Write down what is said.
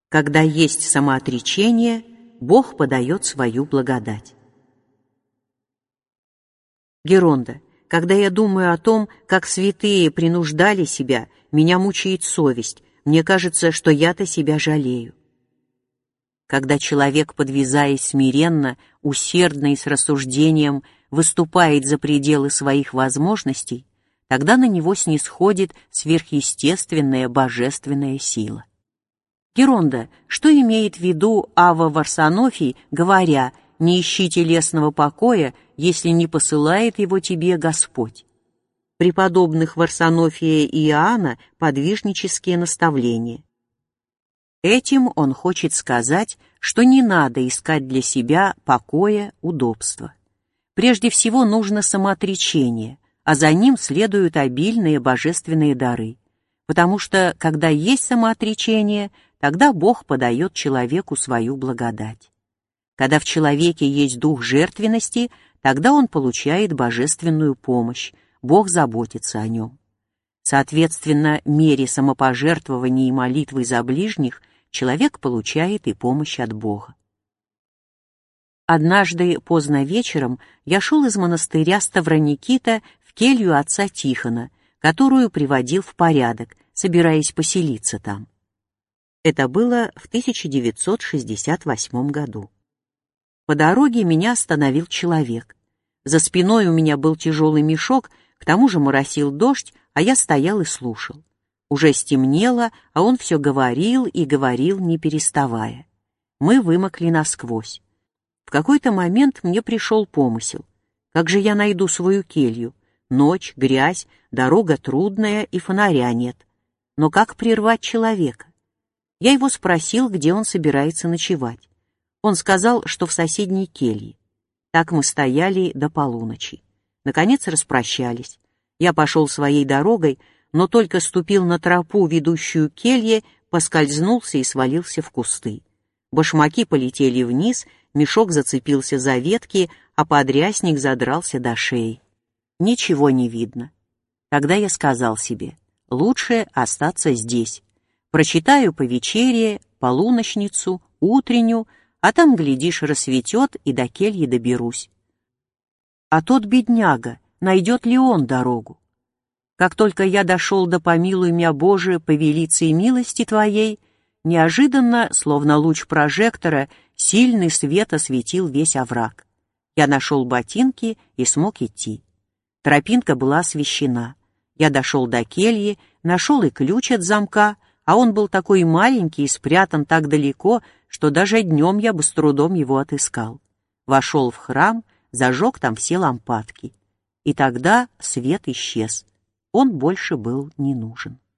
Когда есть самоотречение, Бог подает свою благодать. Геронда. Когда я думаю о том, как святые принуждали себя, меня мучает совесть. Мне кажется, что я-то себя жалею. Когда человек, подвязаясь смиренно, усердно и с рассуждением, выступает за пределы своих возможностей, тогда на него снисходит сверхъестественная божественная сила. Геронда, что имеет в виду Авва Варсонофий, говоря: «Не ищи телесного покоя, если не посылает его тебе Господь»? Преподобных Варсонофия и Иоанна подвижнические наставления. Этим он хочет сказать, что не надо искать для себя покоя, удобства. Прежде всего нужно самоотречение, а за ним следуют обильные божественные дары, потому что, когда есть самоотречение, тогда Бог подает человеку свою благодать. Когда в человеке есть дух жертвенности, тогда он получает божественную помощь, Бог заботится о нем. Соответственно, мере самопожертвования и молитвы за ближних человек получает и помощь от Бога. Однажды поздно вечером я шел из монастыря Ставроникита в келью отца Тихона, которую приводил в порядок, собираясь поселиться там. Это было в 1968 году. По дороге меня остановил человек. За спиной у меня был тяжелый мешок, к тому же моросил дождь, а я стоял и слушал. Уже стемнело, а он все говорил и говорил, не переставая. Мы вымокли насквозь. В какой-то момент мне пришел помысел. Как же я найду свою келью? Ночь, грязь, дорога трудная и фонаря нет. Но как прервать человека? Я его спросил, где он собирается ночевать. Он сказал, что в соседней келье. Так мы стояли до полуночи. Наконец распрощались. Я пошел своей дорогой, но только ступил на тропу, ведущую к келье, поскользнулся и свалился в кусты. Башмаки полетели вниз, мешок зацепился за ветки, а подрясник задрался до шеи. Ничего не видно. Тогда я сказал себе: лучше остаться здесь. Прочитаю по вечере, полуночницу, утреннюю, а там, глядишь, рассветет, и до кельи доберусь. А тот бедняга, найдет ли он дорогу? Как только я дошел до «Помилуй мя, Боже, по велице милости Твоей», неожиданно, словно луч прожектора, сильный свет осветил весь овраг. Я нашел ботинки и смог идти. Тропинка была освещена. Я дошел до кельи, нашел и ключ от замка, а он был такой маленький и спрятан так далеко, что даже днем я бы с трудом его отыскал. Вошел в храм, зажег там все лампадки. И тогда свет исчез. Он больше был не нужен.